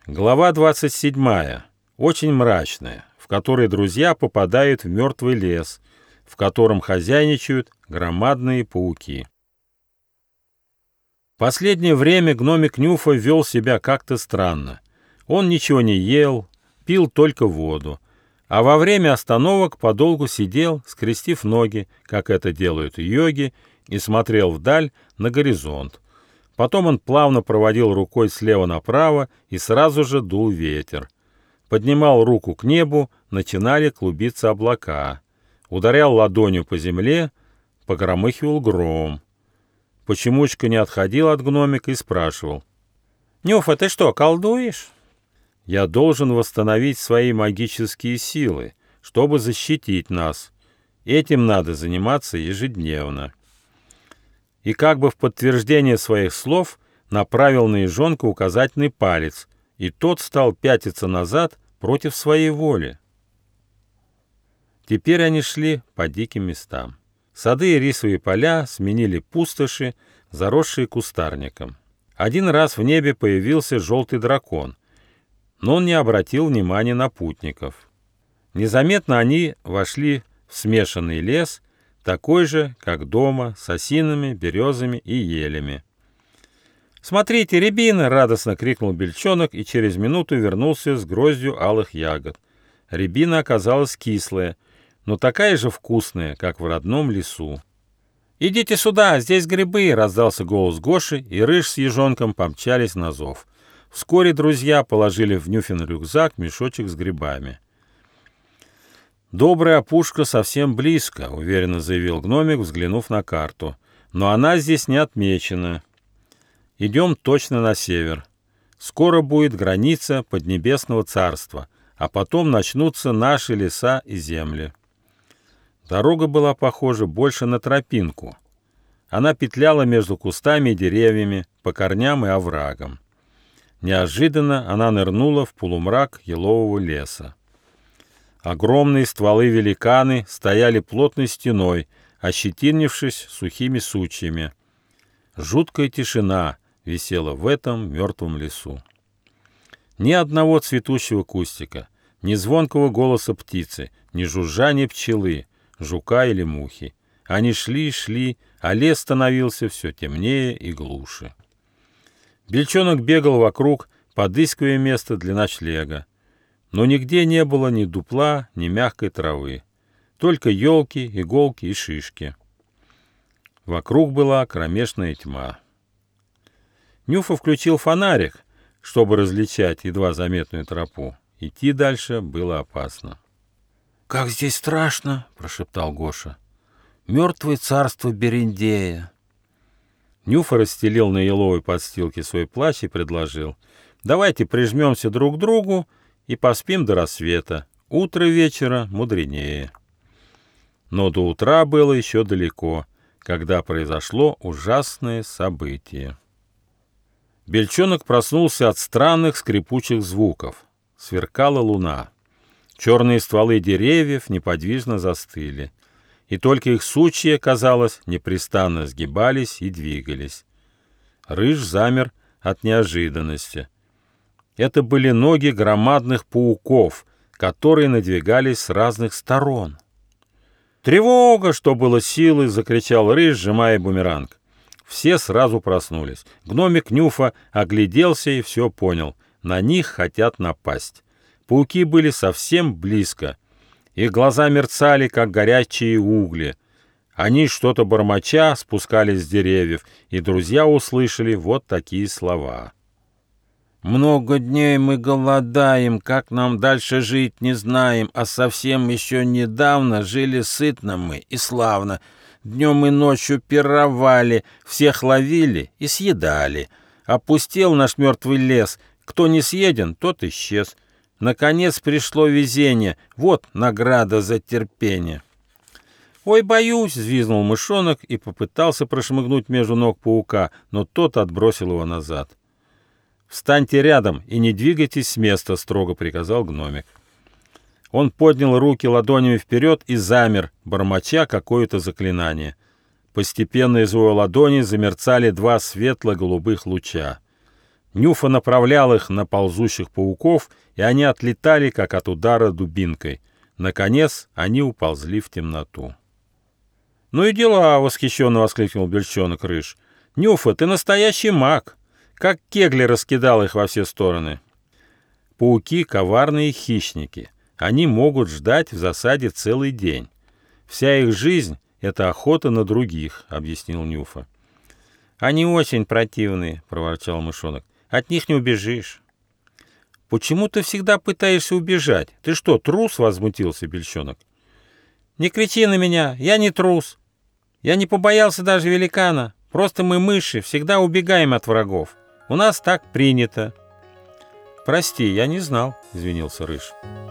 Глава 27. Очень мрачная, в которой друзья попадают в мертвый лес, в котором хозяйничают громадные пауки. Последнее время гномик Нюфа вел себя как-то странно. Он ничего не ел, пил только воду, а во время остановок подолгу сидел, скрестив ноги, как это делают йоги, и смотрел вдаль на горизонт. Потом он плавно проводил рукой слева направо, и сразу же дул ветер. Поднимал руку к небу, начинали клубиться облака. Ударял ладонью по земле, погромыхивал гром. Почемучка не отходил от гномика и спрашивал: «Нюфа, ты что, колдуешь?» «Я должен восстановить свои магические силы, чтобы защитить нас. Этим надо заниматься ежедневно». И как бы в подтверждение своих слов направил на ежонка указательный палец, и тот стал пятиться назад против своей воли. Теперь они шли по диким местам. Сады и рисовые поля сменили пустоши, заросшие кустарником. Один раз в небе появился желтый дракон, но он не обратил внимания на путников. Незаметно они вошли в смешанный лес, такой же, как дома, с осинами, березами и елями. «Смотрите, рябина!» — радостно крикнул бельчонок и через минуту вернулся с гроздью алых ягод. Рябина оказалась кислая, но такая же вкусная, как в родном лесу. «Идите сюда, здесь грибы!» — раздался голос Гоши, и Рыж с ежонком помчались на зов. Вскоре друзья положили в Нюфин рюкзак мешочек с грибами. «Добрая опушка совсем близко», — уверенно заявил гномик, взглянув на карту. «Но она здесь не отмечена. Идем точно на север. Скоро будет граница Поднебесного царства, а потом начнутся наши леса и земли». Дорога была похожа больше на тропинку. Она петляла между кустами и деревьями, по корням и оврагам. Неожиданно она нырнула в полумрак елового леса. Огромные стволы-великаны стояли плотной стеной, ощетинившись сухими сучьями. Жуткая тишина висела в этом мертвом лесу. Ни одного цветущего кустика, ни звонкого голоса птицы, ни жужжания пчелы, жука или мухи. Они шли и шли, а лес становился все темнее и глуше. Бельчонок бегал вокруг, подыскивая место для ночлега. Но нигде не было ни дупла, ни мягкой травы. Только елки, иголки и шишки. Вокруг была кромешная тьма. Нюфа включил фонарик, чтобы различать едва заметную тропу. Идти дальше было опасно. «Как здесь страшно!» — прошептал Гоша. «Мертвое царство Берендея!» Нюфа расстелил на еловой подстилке свой плащ и предложил: «Давайте прижмемся друг к другу и поспим до рассвета. Утро вечера мудренее». Но до утра было еще далеко, когда произошло ужасное событие. Бельчонок проснулся от странных скрипучих звуков. Сверкала луна. Черные стволы деревьев неподвижно застыли, и только их сучья, казалось, непрестанно сгибались и двигались. Рыж замер от неожиданности. Это были ноги громадных пауков, которые надвигались с разных сторон. «Тревога!» — что было силы, закричал Рыж, сжимая бумеранг. Все сразу проснулись. Гномик Нюфа огляделся и все понял. На них хотят напасть. Пауки были совсем близко. Их глаза мерцали, как горячие угли. Они, что-то бормоча, спускались с деревьев, и друзья услышали вот такие слова. «Много дней мы голодаем, как нам дальше жить не знаем, а совсем еще недавно жили сытно мы и славно. Днем и ночью пировали, всех ловили и съедали. Опустел наш мертвый лес, кто не съеден, тот исчез. Наконец пришло везение, вот награда за терпение». «Ой, боюсь!» — взвизгнул мышонок и попытался прошмыгнуть между ног паука, но тот отбросил его назад. «Встаньте рядом и не двигайтесь с места», — строго приказал гномик. Он поднял руки ладонями вперед и замер, бормоча какое-то заклинание. Постепенно из его ладони замерцали два светло-голубых луча. Нюфа направлял их на ползущих пауков, и они отлетали, как от удара дубинкой. Наконец они уползли в темноту. «Ну и дела!» — восхищенно воскликнул Бельчонок Рыж. «Нюфа, ты настоящий маг! Как кегли раскидал их во все стороны!» Пауки — коварные хищники. Они могут ждать в засаде целый день. Вся их жизнь — это охота на других, — объяснил Нюфа. «Они очень противные, — проворчал мышонок. От них не убежишь». «Почему ты всегда пытаешься убежать? Ты что, трус?» — возмутился Бельчонок. «Не кричи на меня, я не трус. Я не побоялся даже великана. Просто мы, мыши, всегда убегаем от врагов. У нас так принято». «Прости, я не знал», — извинился Рыж.